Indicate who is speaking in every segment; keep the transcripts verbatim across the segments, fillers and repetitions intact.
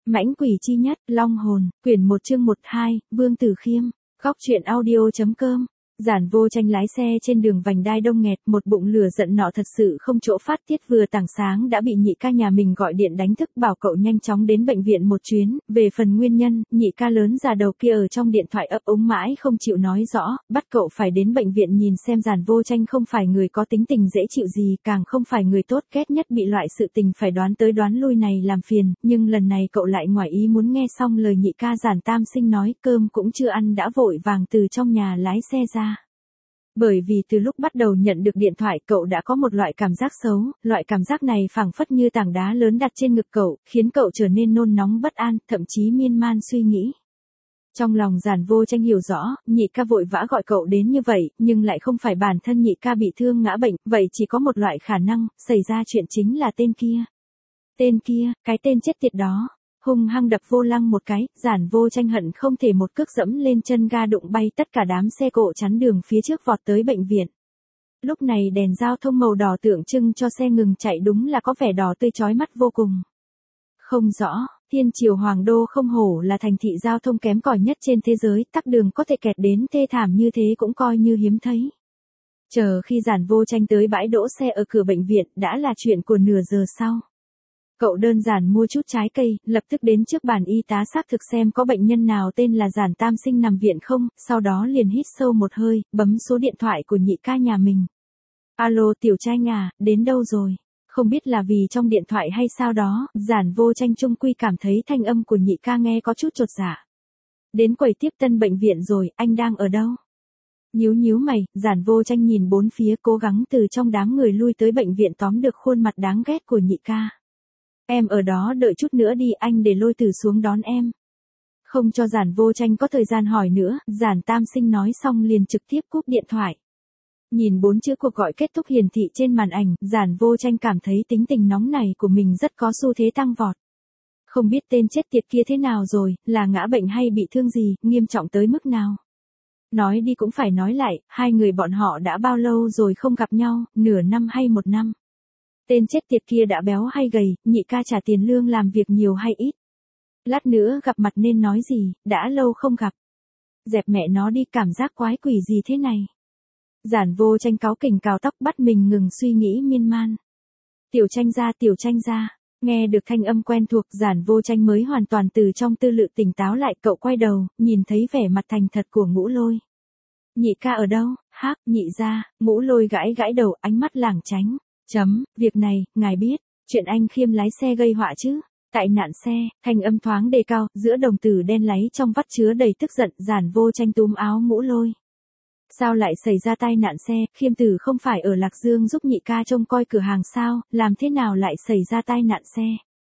Speaker 1: Mãnh quỷ chi nhất, Long hồn, quyển một chương một hai, Vương Tử Khiêm, góc truyện audio.com. Giản Vô Tranh lái xe trên đường vành đai đông nghẹt, một bụng lửa giận nọ thật sự không chỗ phát tiết, vừa tảng sáng đã bị nhị ca nhà mình gọi điện đánh thức bảo cậu nhanh chóng đến bệnh viện một chuyến. Về phần nguyên nhân, nhị ca lớn già đầu kia ở trong điện thoại ấp úng mãi không chịu nói rõ, bắt cậu phải đến bệnh viện nhìn xem. Giản Vô Tranh không phải người có tính tình dễ chịu gì, càng không phải người tốt, ghét nhất bị loại sự tình phải đoán tới đoán lui này làm phiền, nhưng lần này cậu lại ngoài ý muốn nghe xong lời nhị ca Giản Tam Sinh nói, cơm cũng chưa ăn đã vội vàng từ trong nhà lái xe ra. Bởi vì từ lúc bắt đầu nhận được điện thoại cậu đã có một loại cảm giác xấu, loại cảm giác này phảng phất như tảng đá lớn đặt trên ngực cậu, khiến cậu trở nên nôn nóng bất an, thậm chí miên man suy nghĩ. Trong lòng Giản Vô Tranh hiểu rõ, nhị ca vội vã gọi cậu đến như vậy, nhưng lại không phải bản thân nhị ca bị thương ngã bệnh, vậy chỉ có một loại khả năng, xảy ra chuyện chính là tên kia. Tên kia, cái tên chết tiệt đó. Hung hăng đập vô lăng một cái, Giản Vô Tranh hận không thể một cước dẫm lên chân ga đụng bay tất cả đám xe cộ chắn đường phía trước vọt tới bệnh viện. Lúc này đèn giao thông màu đỏ tượng trưng cho xe ngừng chạy đúng là có vẻ đỏ tươi chói mắt vô cùng. Không rõ, Thiên Triều Hoàng Đô không hổ là thành thị giao thông kém cỏi nhất trên thế giới, tắc đường có thể kẹt đến thê thảm như thế cũng coi như hiếm thấy. Chờ khi Giản Vô Tranh tới bãi đỗ xe ở cửa bệnh viện đã là chuyện của nửa giờ sau. Cậu đơn giản mua chút trái cây, lập tức đến trước bàn y tá xác thực xem có bệnh nhân nào tên là Giản Tam Sinh nằm viện không, sau đó liền hít sâu một hơi, bấm số điện thoại của nhị ca nhà mình. Alo Tiểu Tranh à, đến đâu rồi? Không biết là vì trong điện thoại hay sao đó, Giản Vô Tranh chung quy cảm thấy thanh âm của nhị ca nghe có chút chột dạ. Đến quầy tiếp tân bệnh viện rồi, anh đang ở đâu? Nhíu nhíu mày, Giản Vô Tranh nhìn bốn phía cố gắng từ trong đám người lui tới bệnh viện tóm được khuôn mặt đáng ghét của nhị ca. Em ở đó đợi chút nữa đi, anh để Lôi Tử xuống đón em. Không cho Giản Vô Tranh có thời gian hỏi nữa, Giản Tam Sinh nói xong liền trực tiếp cúp điện thoại. Nhìn bốn chữ cuộc gọi kết thúc hiển thị trên màn ảnh, Giản Vô Tranh cảm thấy tính tình nóng này của mình rất có xu thế tăng vọt. Không biết tên chết tiệt kia thế nào rồi, là ngã bệnh hay bị thương gì, nghiêm trọng tới mức nào. Nói đi cũng phải nói lại, hai người bọn họ đã bao lâu rồi không gặp nhau, nửa năm hay một năm. Tên chết tiệt kia đã béo hay gầy, nhị ca trả tiền lương làm việc nhiều hay ít. Lát nữa gặp mặt nên nói gì, đã lâu không gặp. Dẹp mẹ nó đi, cảm giác quái quỷ gì thế này. Giản Vô Tranh cáu kỉnh cào tóc bắt mình ngừng suy nghĩ miên man. Tiểu Tranh ra, Tiểu Tranh ra. Nghe được thanh âm quen thuộc, Giản Vô Tranh mới hoàn toàn từ trong tư lự tỉnh táo lại, cậu quay đầu, nhìn thấy vẻ mặt thành thật của Ngũ Lôi. Nhị ca ở đâu? Hác, nhị ra, Ngũ Lôi gãi gãi đầu, ánh mắt lảng tránh. Chấm, việc này, ngài biết, chuyện anh Khiêm lái xe gây họa chứ. Tại nạn xe, thanh âm thoáng đề cao, giữa đồng tử đen láy trong vắt chứa đầy tức giận, Giản Vô Tranh túm áo Ngũ Lôi. Sao lại xảy ra tai nạn xe, Khiêm Tử không phải ở Lạc Dương giúp nhị ca trông coi cửa hàng sao, làm thế nào lại xảy ra tai nạn xe?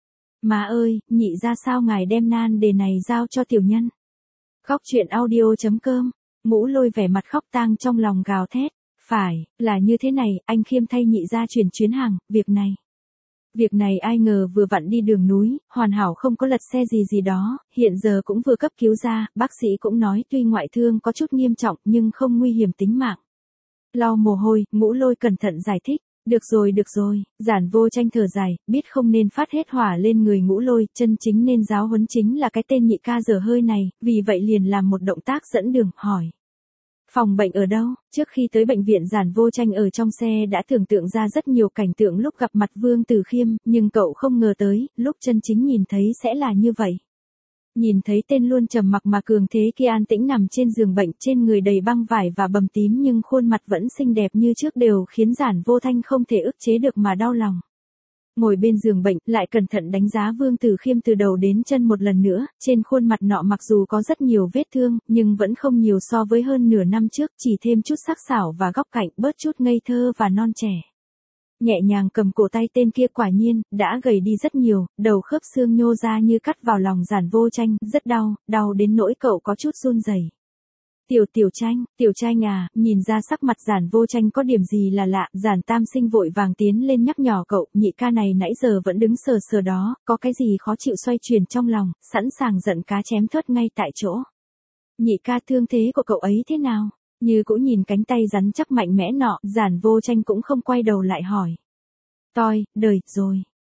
Speaker 1: Má ơi, nhị ra sao ngài đem nan đề này giao cho tiểu nhân? Góc truyện audio.com, Ngũ Lôi vẻ mặt khóc tang trong lòng gào thét. Phải, là như thế này, anh Khiêm thay nhị ra chuyển chuyến hàng, việc này. Việc này ai ngờ vừa vặn đi đường núi, hoàn hảo không có lật xe gì gì đó, hiện giờ cũng vừa cấp cứu ra, bác sĩ cũng nói tuy ngoại thương có chút nghiêm trọng nhưng không nguy hiểm tính mạng. Lau mồ hôi, Ngũ Lôi cẩn thận giải thích. Được rồi được rồi, Giản Vô Tranh thở dài, biết không nên phát hết hỏa lên người Ngũ Lôi, chân chính nên giáo huấn chính là cái tên nhị ca dở hơi này, vì vậy liền làm một động tác dẫn đường, hỏi. Phòng bệnh ở đâu? Trước khi tới bệnh viện Giản Vô Tranh ở trong xe đã tưởng tượng ra rất nhiều cảnh tượng lúc gặp mặt Vương Tử Khiêm, nhưng cậu không ngờ tới, lúc chân chính nhìn thấy sẽ là như vậy. Nhìn thấy tên luôn trầm mặc mà cường thế kia an tĩnh nằm trên giường bệnh, trên người đầy băng vải và bầm tím nhưng khuôn mặt vẫn xinh đẹp như trước đều khiến Giản Vô Tranh không thể ức chế được mà đau lòng. Ngồi bên giường bệnh, lại cẩn thận đánh giá Vương Tử Khiêm từ đầu đến chân một lần nữa, trên khuôn mặt nọ mặc dù có rất nhiều vết thương, nhưng vẫn không nhiều so với hơn nửa năm trước, chỉ thêm chút sắc sảo và góc cạnh, bớt chút ngây thơ và non trẻ. Nhẹ nhàng cầm cổ tay tên kia, quả nhiên, đã gầy đi rất nhiều, đầu khớp xương nhô ra như cắt vào lòng Giản Vô Tranh, rất đau, đau đến nỗi cậu có chút run rẩy. Tiểu Tiểu Tranh, Tiểu Tranh à, nhìn ra sắc mặt Giản Vô Tranh có điểm gì là lạ, Giản Tam Sinh vội vàng tiến lên nhắc nhở cậu, nhị ca này nãy giờ vẫn đứng sờ sờ đó, có cái gì khó chịu xoay chuyển trong lòng, sẵn sàng giận cá chém thớt ngay tại chỗ. Nhị ca thương thế của cậu ấy thế nào? Như cũng nhìn cánh tay rắn chắc mạnh mẽ nọ, Giản Vô Tranh cũng không quay đầu lại hỏi. Toi, đời, rồi.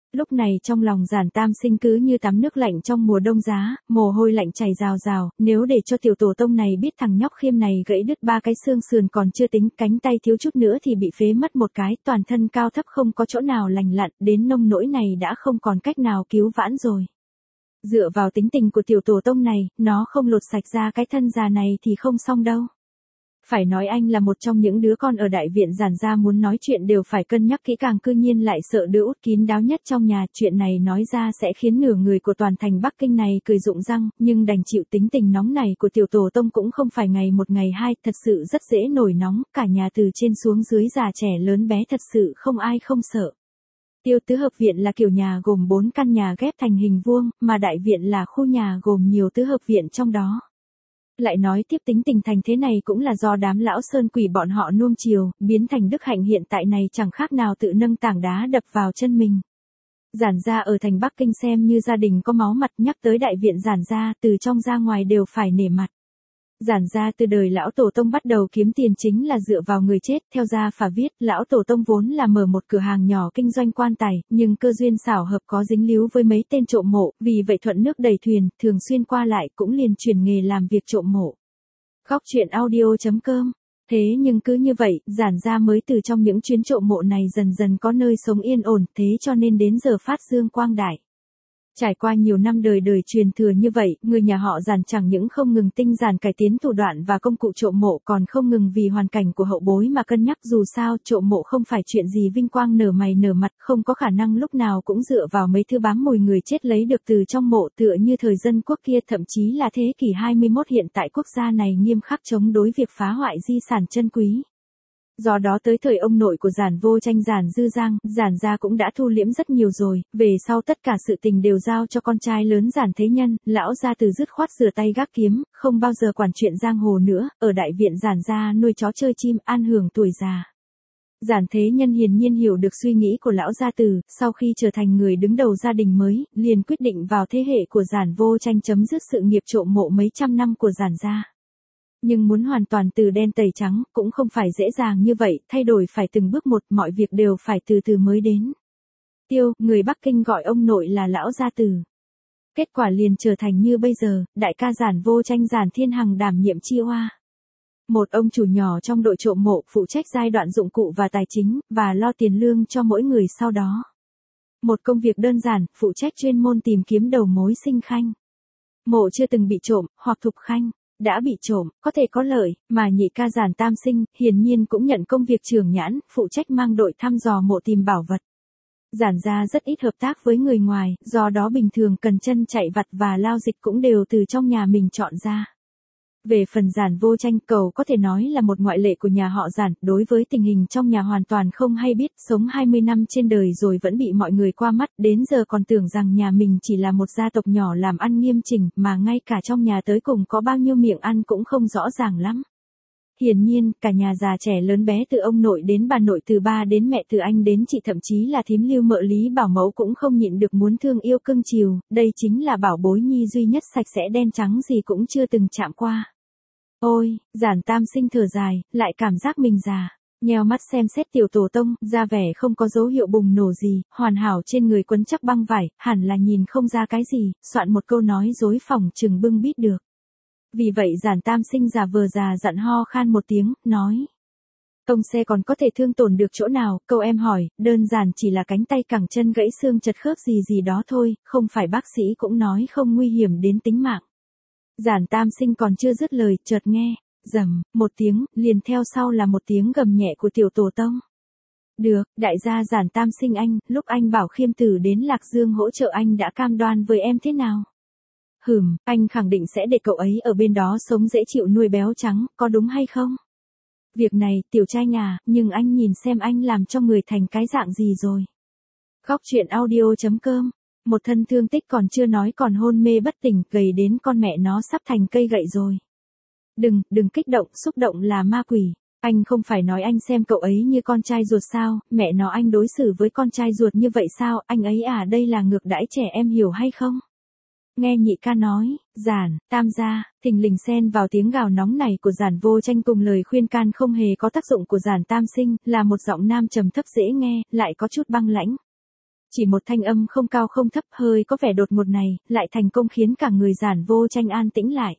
Speaker 1: Lúc này trong lòng Giản Tam Sinh cứ như tắm nước lạnh trong mùa đông giá, mồ hôi lạnh chảy rào rào, nếu để cho tiểu tổ tông này biết thằng nhóc Khiêm này gãy đứt ba cái xương sườn còn chưa tính, cánh tay thiếu chút nữa thì bị phế mất một cái, toàn thân cao thấp không có chỗ nào lành lặn, đến nông nỗi này đã không còn cách nào cứu vãn rồi. Dựa vào tính tình của tiểu tổ tông này, nó không lột sạch ra cái thân già này thì không xong đâu. Phải nói anh là một trong những đứa con ở đại viện Giản gia muốn nói chuyện đều phải cân nhắc kỹ càng, cư nhiên lại sợ đứa út kín đáo nhất trong nhà, chuyện này nói ra sẽ khiến nửa người của toàn thành Bắc Kinh này cười rụng răng, nhưng đành chịu. Tính tình nóng này của tiểu tổ tông cũng không phải ngày một ngày hai, thật sự rất dễ nổi nóng, cả nhà từ trên xuống dưới già trẻ lớn bé thật sự không ai không sợ. Tiêu tứ hợp viện là kiểu nhà gồm bốn căn nhà ghép thành hình vuông, mà đại viện là khu nhà gồm nhiều tứ hợp viện trong đó. Lại nói tiếp, tính tình thành thế này cũng là do đám lão sơn quỷ bọn họ nuông chiều, biến thành đức hạnh hiện tại này chẳng khác nào tự nâng tảng đá đập vào chân mình. Giản gia ở thành Bắc Kinh xem như gia đình có máu mặt, nhắc tới đại viện Giản gia, từ trong ra ngoài đều phải nể mặt. Giản gia từ đời lão tổ tông bắt đầu kiếm tiền chính là dựa vào người chết, theo gia phả viết, lão tổ tông vốn là mở một cửa hàng nhỏ kinh doanh quan tài, nhưng cơ duyên xảo hợp có dính líu với mấy tên trộm mộ, vì vậy thuận nước đầy thuyền, thường xuyên qua lại cũng liền chuyển nghề làm việc trộm mộ. Góc truyện audio chấm com. Thế nhưng cứ như vậy, Giản gia mới từ trong những chuyến trộm mộ này dần dần có nơi sống yên ổn, thế cho nên đến giờ phát dương quang đại. Trải qua nhiều năm đời đời truyền thừa như vậy, người nhà họ Giản chẳng những không ngừng tinh giản cải tiến thủ đoạn và công cụ trộm mộ, còn không ngừng vì hoàn cảnh của hậu bối mà cân nhắc, dù sao trộm mộ không phải chuyện gì vinh quang nở mày nở mặt, không có khả năng lúc nào cũng dựa vào mấy thứ bám mùi người chết lấy được từ trong mộ, tựa như thời dân quốc kia, thậm chí là thế kỷ hai mươi mốt hiện tại quốc gia này nghiêm khắc chống đối việc phá hoại di sản chân quý. Do đó tới thời ông nội của Giản Vô Tranh Giản Dư Giang, Giản gia cũng đã thu liễm rất nhiều rồi, về sau tất cả sự tình đều giao cho con trai lớn Giản Thế Nhân, lão gia từ dứt khoát rửa tay gác kiếm, không bao giờ quản chuyện giang hồ nữa, ở đại viện Giản gia nuôi chó chơi chim, an hưởng tuổi già. Giản Thế Nhân hiển nhiên hiểu được suy nghĩ của lão gia từ, sau khi trở thành người đứng đầu gia đình mới, liền quyết định vào thế hệ của Giản Vô Tranh chấm dứt sự nghiệp trộm mộ mấy trăm năm của Giản gia. Nhưng muốn hoàn toàn từ đen tẩy trắng, cũng không phải dễ dàng như vậy, thay đổi phải từng bước một, mọi việc đều phải từ từ mới đến. Tiêu, người Bắc Kinh gọi ông nội là lão gia từ. Kết quả liền trở thành như bây giờ, đại ca Giản Vô Tranh Giản Thiên Hằng đảm nhiệm chi oa. Một ông chủ nhỏ trong đội trộm mộ, phụ trách giai đoạn dụng cụ và tài chính, và lo tiền lương cho mỗi người sau đó. Một công việc đơn giản, phụ trách chuyên môn tìm kiếm đầu mối sinh khanh. Mộ chưa từng bị trộm, hoặc thục khanh đã bị trộm, có thể có lợi, mà nhị ca Giản Tam Sinh, hiển nhiên cũng nhận công việc trưởng nhãn, phụ trách mang đội thăm dò mộ tìm bảo vật. Giản gia rất ít hợp tác với người ngoài, do đó bình thường cần chân chạy vặt và lao dịch cũng đều từ trong nhà mình chọn ra. Về phần Giản Vô Tranh, cậu có thể nói là một ngoại lệ của nhà họ Giản, đối với tình hình trong nhà hoàn toàn không hay biết, sống hai mươi năm trên đời rồi vẫn bị mọi người qua mắt, đến giờ còn tưởng rằng nhà mình chỉ là một gia tộc nhỏ làm ăn nghiêm chỉnh, mà ngay cả trong nhà tới cùng có bao nhiêu miệng ăn cũng không rõ ràng lắm. Hiển nhiên, cả nhà già trẻ lớn bé từ ông nội đến bà nội, từ ba đến mẹ, từ anh đến chị, thậm chí là thím Lưu Mợ Lý Bảo Mẫu cũng không nhịn được muốn thương yêu cưng chiều, đây chính là bảo bối nhi duy nhất sạch sẽ đen trắng gì cũng chưa từng chạm qua. Ôi, Giản Tam Sinh thở dài, lại cảm giác mình già. Nheo mắt xem xét tiểu tổ tông, ra vẻ không có dấu hiệu bùng nổ gì, hoàn hảo trên người quấn chắc băng vải, hẳn là nhìn không ra cái gì, soạn một câu nói dối phòng chừng bưng bít được. Vì vậy Giản Tam Sinh giả vờ già dặn ho khan một tiếng, nói. Ông xe còn có thể thương tổn được chỗ nào, câu em hỏi, đơn giản chỉ là cánh tay cẳng chân gãy xương chật khớp gì gì đó thôi, không phải bác sĩ cũng nói không nguy hiểm đến tính mạng. Giản Tam Sinh còn chưa dứt lời, chợt nghe, rầm, một tiếng, liền theo sau là một tiếng gầm nhẹ của tiểu tổ tông. Được, đại gia Giản Tam Sinh anh, lúc anh bảo Khiêm Tử đến Lạc Dương hỗ trợ anh đã cam đoan với em thế nào? Hừm, anh khẳng định sẽ để cậu ấy ở bên đó sống dễ chịu nuôi béo trắng, có đúng hay không? Việc này, tiểu trai à, nhưng anh nhìn xem anh làm cho người thành cái dạng gì rồi. Góc truyện audio chấm com. Một thân thương tích còn chưa nói còn hôn mê bất tỉnh, gầy đến con mẹ nó sắp thành cây gậy rồi. Đừng, đừng kích động, xúc động là ma quỷ. Anh không phải nói anh xem cậu ấy như con trai ruột sao, mẹ nó anh đối xử với con trai ruột như vậy sao, anh ấy à, đây là ngược đãi trẻ em hiểu hay không? Nghe nhị ca nói, Giản, Tam gia, thình lình xen vào tiếng gào nóng này của Giản Vô Tranh cùng lời khuyên can không hề có tác dụng của Giản Tam Sinh, là một giọng nam trầm thấp dễ nghe, lại có chút băng lãnh. Chỉ một thanh âm không cao không thấp hơi có vẻ đột ngột này, lại thành công khiến cả người Giản Vô Tranh an tĩnh lại.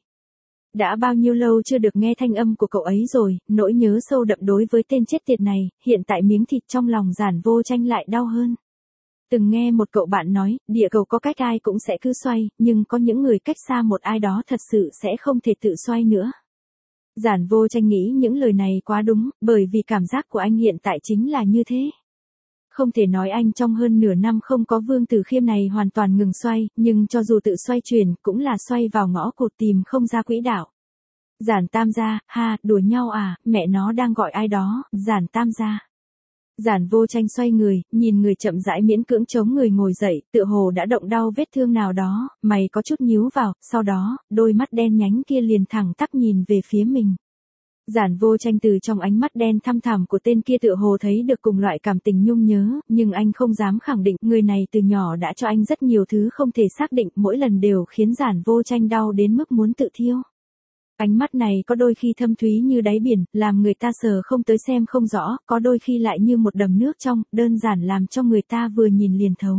Speaker 1: Đã bao nhiêu lâu chưa được nghe thanh âm của cậu ấy rồi, nỗi nhớ sâu đậm đối với tên chết tiệt này, hiện tại miếng thịt trong lòng Giản Vô Tranh lại đau hơn. Từng nghe một cậu bạn nói, địa cầu có cách ai cũng sẽ cứ xoay, nhưng có những người cách xa một ai đó thật sự sẽ không thể tự xoay nữa. Giản Vô Tranh nghĩ những lời này quá đúng, bởi vì cảm giác của anh hiện tại chính là như thế. Không thể nói anh trong hơn nửa năm không có Vương Tử Khiêm này hoàn toàn ngừng xoay, nhưng cho dù tự xoay chuyển, cũng là xoay vào ngõ cụt tìm không ra quỹ đạo. Giản Tam gia, ha, đùa nhau à, mẹ nó đang gọi ai đó, Giản Tam gia. Giản Vô Tranh xoay người, nhìn người chậm rãi miễn cưỡng chống người ngồi dậy, tựa hồ đã động đau vết thương nào đó, mày có chút nhíu vào, sau đó, đôi mắt đen nhánh kia liền thẳng tắp nhìn về phía mình. Giản Vô Tranh từ trong ánh mắt đen thăm thẳm của tên kia tựa hồ thấy được cùng loại cảm tình nhung nhớ, nhưng anh không dám khẳng định, người này từ nhỏ đã cho anh rất nhiều thứ không thể xác định, mỗi lần đều khiến Giản Vô Tranh đau đến mức muốn tự thiêu. Ánh mắt này có đôi khi thâm thúy như đáy biển, làm người ta sờ không tới xem không rõ, có đôi khi lại như một đầm nước trong, đơn giản làm cho người ta vừa nhìn liền thấu.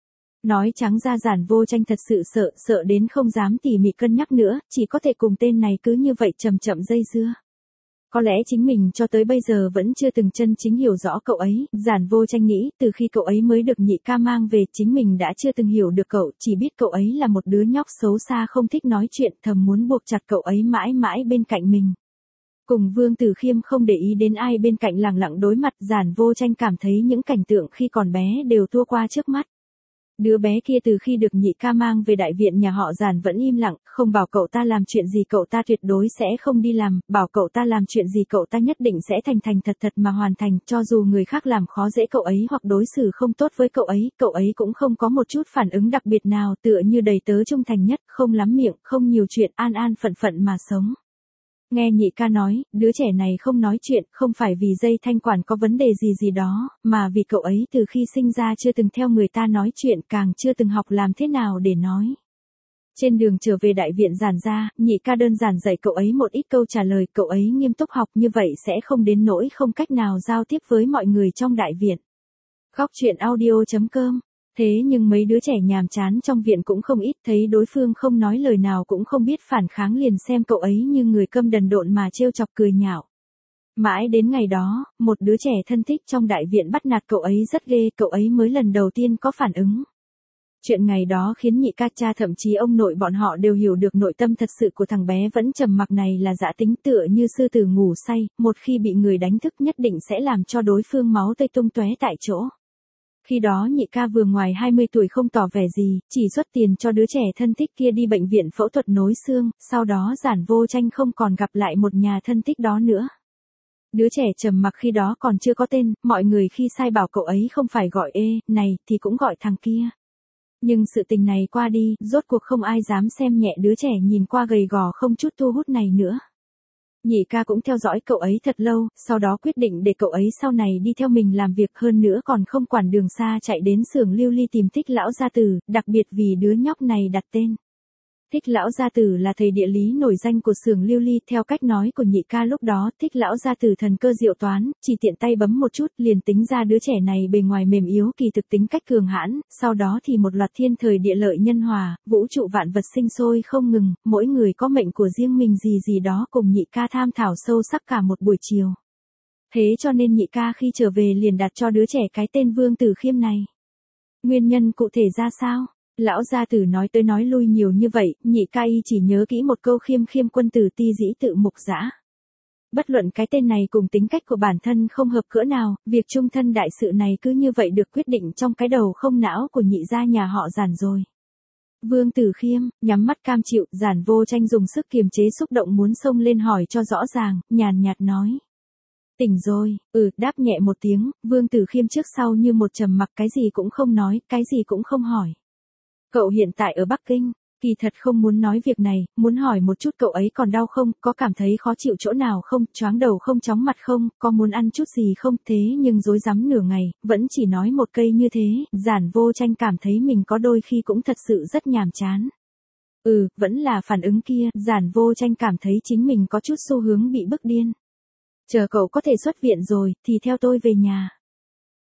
Speaker 1: Nói trắng ra Giản Vô Tranh thật sự sợ, sợ đến không dám tỉ mỉ cân nhắc nữa, chỉ có thể cùng tên này cứ như vậy chậm chậm dây dưa. Có lẽ chính mình cho tới bây giờ vẫn chưa từng chân chính hiểu rõ cậu ấy, Giản Vô Tranh nghĩ, từ khi cậu ấy mới được nhị ca mang về, chính mình đã chưa từng hiểu được cậu, chỉ biết cậu ấy là một đứa nhóc xấu xa không thích nói chuyện, thầm muốn buộc chặt cậu ấy mãi mãi bên cạnh mình. Cùng Vương Tử Khiêm không để ý đến ai bên cạnh lẳng lặng đối mặt, Giản Vô Tranh cảm thấy những cảnh tượng khi còn bé đều tua qua trước mắt. Đứa bé kia từ khi được nhị ca mang về đại viện nhà họ Giản vẫn im lặng, không bảo cậu ta làm chuyện gì cậu ta tuyệt đối sẽ không đi làm, bảo cậu ta làm chuyện gì cậu ta nhất định sẽ thành thành thật thật mà hoàn thành, cho dù người khác làm khó dễ cậu ấy hoặc đối xử không tốt với cậu ấy, cậu ấy cũng không có một chút phản ứng đặc biệt nào, tựa như đầy tớ trung thành nhất, không lắm miệng, không nhiều chuyện, an an phận phận mà sống. Nghe nhị ca nói, đứa trẻ này không nói chuyện, không phải vì dây thanh quản có vấn đề gì gì đó, mà vì cậu ấy từ khi sinh ra chưa từng theo người ta nói chuyện, càng chưa từng học làm thế nào để nói. Trên đường trở về đại viện Giản gia, nhị ca đơn giản dạy cậu ấy một ít câu trả lời, cậu ấy nghiêm túc học, như vậy sẽ không đến nỗi không cách nào giao tiếp với mọi người trong đại viện. Góc truyện audio chấm com. Thế nhưng mấy đứa trẻ nhàm chán trong viện cũng không ít, thấy đối phương không nói lời nào cũng không biết phản kháng liền xem cậu ấy như người câm đần độn mà trêu chọc cười nhạo. Mãi đến ngày đó, một đứa trẻ thân thích trong đại viện bắt nạt cậu ấy rất ghê, cậu ấy mới lần đầu tiên có phản ứng. Chuyện ngày đó khiến nhị ca cha thậm chí ông nội bọn họ đều hiểu được nội tâm thật sự của thằng bé vẫn trầm mặc này là dã tính, tựa như sư tử ngủ say, một khi bị người đánh thức nhất định sẽ làm cho đối phương máu tươi tung tóe tại chỗ. Khi đó nhị ca vừa ngoài hai mươi tuổi không tỏ vẻ gì, chỉ xuất tiền cho đứa trẻ thân thích kia đi bệnh viện phẫu thuật nối xương, sau đó Giản Vô Tranh không còn gặp lại một nhà thân thích đó nữa. Đứa trẻ trầm mặc khi đó còn chưa có tên, mọi người khi sai bảo cậu ấy không phải gọi ê, này, thì cũng gọi thằng kia. Nhưng sự tình này qua đi, rốt cuộc không ai dám xem nhẹ đứa trẻ nhìn qua gầy gò không chút thu hút này nữa. Nhị ca cũng theo dõi cậu ấy thật lâu, sau đó quyết định để cậu ấy sau này đi theo mình làm việc, hơn nữa còn không quản đường xa chạy đến xưởng Lưu Ly tìm Thích lão gia tử, đặc biệt vì đứa nhóc này đặt tên. Thích lão gia tử là thầy địa lý nổi danh của xưởng Lưu Ly, theo cách nói của nhị ca lúc đó, Thích lão gia tử thần cơ diệu toán, chỉ tiện tay bấm một chút liền tính ra đứa trẻ này bề ngoài mềm yếu kỳ thực tính cách cường hãn, sau đó thì một loạt thiên thời địa lợi nhân hòa, vũ trụ vạn vật sinh sôi không ngừng, mỗi người có mệnh của riêng mình gì gì đó, cùng nhị ca tham thảo sâu sắc cả một buổi chiều. Thế cho nên nhị ca khi trở về liền đặt cho đứa trẻ cái tên Vương Tử Khiêm này. Nguyên nhân cụ thể ra sao? Lão gia tử nói tới nói lui nhiều như vậy, nhị ca y chỉ nhớ kỹ một câu khiêm khiêm quân tử ti dĩ tự mục dã. Bất luận cái tên này cùng tính cách của bản thân không hợp cỡ nào, việc chung thân đại sự này cứ như vậy được quyết định trong cái đầu không não của nhị gia nhà họ Giản rồi. Vương Tử Khiêm, nhắm mắt cam chịu, Giản Vô Tranh dùng sức kiềm chế xúc động muốn xông lên hỏi cho rõ ràng, nhàn nhạt nói. Tỉnh rồi, ừ, đáp nhẹ một tiếng, Vương Tử Khiêm trước sau như một trầm mặc, cái gì cũng không nói, cái gì cũng không hỏi. Cậu hiện tại ở Bắc Kinh, kỳ thật không muốn nói việc này, muốn hỏi một chút cậu ấy còn đau không, có cảm thấy khó chịu chỗ nào không, choáng đầu không, chóng mặt không, có muốn ăn chút gì không, thế nhưng rối rắm nửa ngày, vẫn chỉ nói một cây như thế, Giản Vô Tranh cảm thấy mình có đôi khi cũng thật sự rất nhàm chán. Ừ, vẫn là phản ứng kia, Giản Vô Tranh cảm thấy chính mình có chút xu hướng bị bức điên. Chờ cậu có thể xuất viện rồi, thì theo tôi về nhà.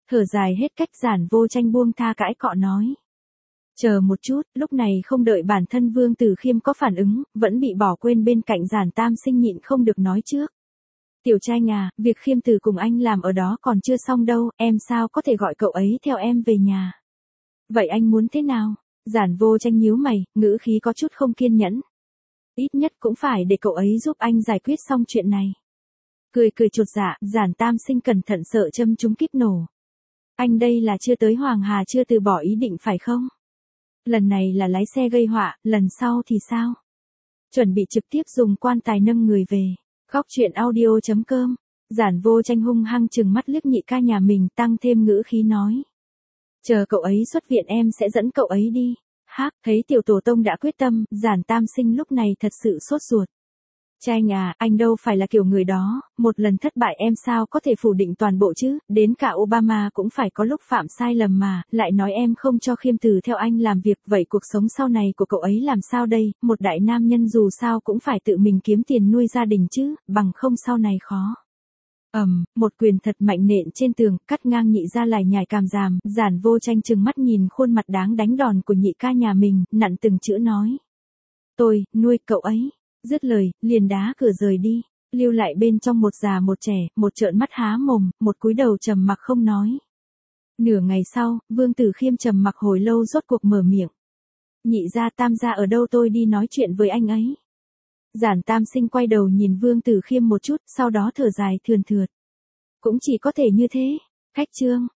Speaker 1: Thở dài hết cách, Giản Vô Tranh buông tha cãi cọ nói. Chờ một chút, lúc này không đợi bản thân Vương Tử Khiêm có phản ứng, vẫn bị bỏ quên bên cạnh Giản Tam Sinh nhịn không được nói trước. Tiểu Tranh à, việc Khiêm Từ cùng anh làm ở đó còn chưa xong đâu, em sao có thể gọi cậu ấy theo em về nhà. Vậy anh muốn thế nào? Giản Vô Tranh nhíu mày, ngữ khí có chút không kiên nhẫn. Ít nhất cũng phải để cậu ấy giúp anh giải quyết xong chuyện này. Cười cười chột dạ, Giản Tam Sinh cẩn thận sợ châm trúng kíp nổ. Anh đây là chưa tới Hoàng Hà chưa từ bỏ ý định phải không? Lần này là lái xe gây họa, lần sau thì sao? Chuẩn bị trực tiếp dùng quan tài nâng người về. Góc truyện audio chấm com. Giản Vô Tranh hung hăng chừng mắt liếc nhị ca nhà mình, tăng thêm ngữ khí nói. Chờ cậu ấy xuất viện em sẽ dẫn cậu ấy đi. Hác, thấy tiểu tổ tông đã quyết tâm, Giản Tam Sinh lúc này thật sự sốt ruột. Tranh à, anh đâu phải là kiểu người đó, một lần thất bại em sao có thể phủ định toàn bộ chứ, đến cả Obama cũng phải có lúc phạm sai lầm mà, lại nói em không cho Khiêm Từ theo anh làm việc, vậy cuộc sống sau này của cậu ấy làm sao đây, một đại nam nhân dù sao cũng phải tự mình kiếm tiền nuôi gia đình chứ, bằng không sau này khó. Ầm, um, một quyền thật mạnh nện trên tường, cắt ngang nhị ra lại nhảy càm ràm, Giản Vô Tranh trừng mắt nhìn khuôn mặt đáng đánh đòn của nhị ca nhà mình, nặn từng chữ nói. Tôi, nuôi cậu ấy. Dứt lời, liền đá cửa rời đi, lưu lại bên trong một già một trẻ, một trợn mắt há mồm, một cúi đầu trầm mặc không nói. Nửa ngày sau, Vương Tử Khiêm trầm mặc hồi lâu rốt cuộc mở miệng. Nhị gia tam gia ở đâu, tôi đi nói chuyện với anh ấy. Giản Tam Sinh quay đầu nhìn Vương Tử Khiêm một chút, sau đó thở dài thườn thượt. Cũng chỉ có thể như thế. Cách chương.